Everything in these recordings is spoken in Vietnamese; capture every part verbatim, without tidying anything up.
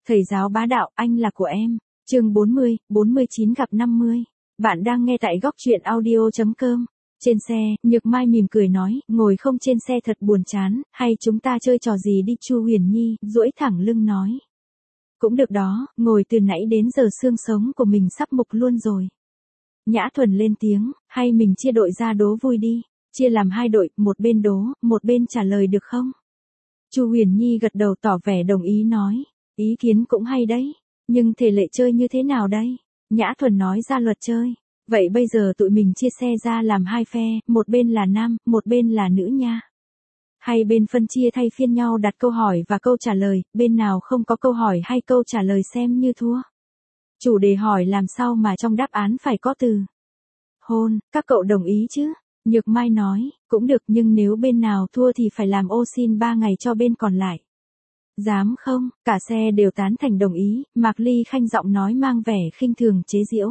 Thầy giáo bá đạo, anh là của em. Chương bốn mươi, bốn mươi chín gặp năm mươi. Bạn đang nghe tại góc truyện audio chấm com. Trên xe, Nhược Mai mỉm cười nói, ngồi không trên xe thật buồn chán, hay chúng ta chơi trò gì đi. Chu Huyền Nhi, duỗi thẳng lưng nói. Cũng được đó, ngồi từ nãy đến giờ xương sống của mình sắp mục luôn rồi. Nhã Thuần lên tiếng, hay mình chia đội ra đố vui đi. Chia làm hai đội, một bên đố, một bên trả lời được không? Chu Huyền Nhi gật đầu tỏ vẻ đồng ý nói. Ý kiến cũng hay đấy. Nhưng thể lệ chơi như thế nào đây? Nhã Thuần nói ra luật chơi. Vậy bây giờ tụi mình chia xe ra làm hai phe, một bên là nam, một bên là nữ nha. Hai bên phân chia thay phiên nhau đặt câu hỏi và câu trả lời, bên nào không có câu hỏi hay câu trả lời xem như thua. Chủ đề hỏi làm sao mà trong đáp án phải có từ hôn, các cậu đồng ý chứ? Nhược Mai nói, cũng được nhưng nếu bên nào thua thì phải làm ô xin ba ngày cho bên còn lại. Dám không? Cả xe đều tán thành đồng ý, Mạc Ly Khanh giọng nói mang vẻ khinh thường chế giễu.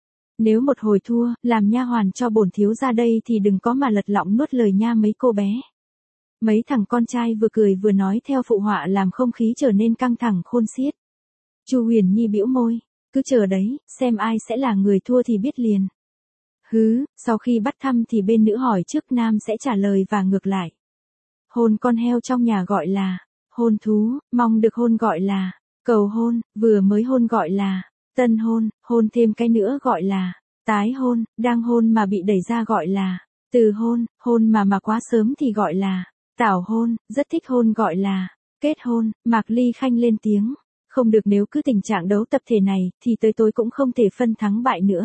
Nếu một hồi thua, làm nha hoàn cho bổn thiếu ra đây thì đừng có mà lật lọng nuốt lời nha mấy cô bé. Mấy thằng con trai vừa cười vừa nói theo phụ họa làm không khí trở nên căng thẳng khôn xiết. Chu Huyền Nhi bĩu môi, cứ chờ đấy, xem ai sẽ là người thua thì biết liền. Hứ, sau khi bắt thăm thì bên nữ hỏi trước nam sẽ trả lời và ngược lại. Hôn con heo trong nhà gọi là hôn thú, mong được hôn gọi là cầu hôn, vừa mới hôn gọi là tân hôn, hôn thêm cái nữa gọi là tái hôn, đang hôn mà bị đẩy ra gọi là từ hôn, hôn mà mà quá sớm thì gọi là tảo hôn, rất thích hôn gọi là kết hôn. Mạc Ly Khanh lên tiếng, không được, nếu cứ tình trạng đấu tập thể này thì tới tối cũng không thể phân thắng bại nữa.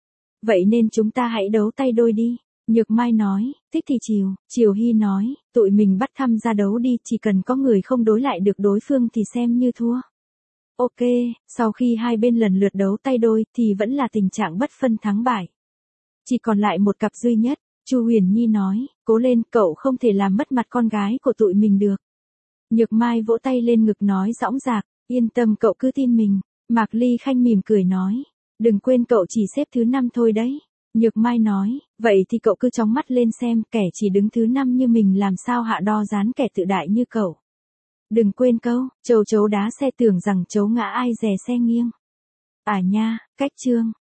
Vậy nên chúng ta hãy đấu tay đôi đi. Nhược Mai nói, thích thì chiều, Chiều Hy nói, tụi mình bắt thăm ra đấu đi, chỉ cần có người không đối lại được đối phương thì xem như thua. Ok, sau khi hai bên lần lượt đấu tay đôi thì vẫn là tình trạng bất phân thắng bại. Chỉ còn lại một cặp duy nhất, Chu Huyền Nhi nói, cố lên, cậu không thể làm mất mặt con gái của tụi mình được. Nhược Mai vỗ tay lên ngực nói dõng dạc, yên tâm cậu cứ tin mình. Mạc Ly Khanh mỉm cười nói, đừng quên cậu chỉ xếp thứ năm thôi đấy. Nhược Mai nói, vậy thì cậu cứ chóng mắt lên xem, kẻ chỉ đứng thứ năm như mình làm sao hạ đo dán kẻ tự đại như cậu. Đừng quên câu, trâu chấu đá xe tưởng rằng chấu ngã ai dè xe nghiêng. À nha, cách chương.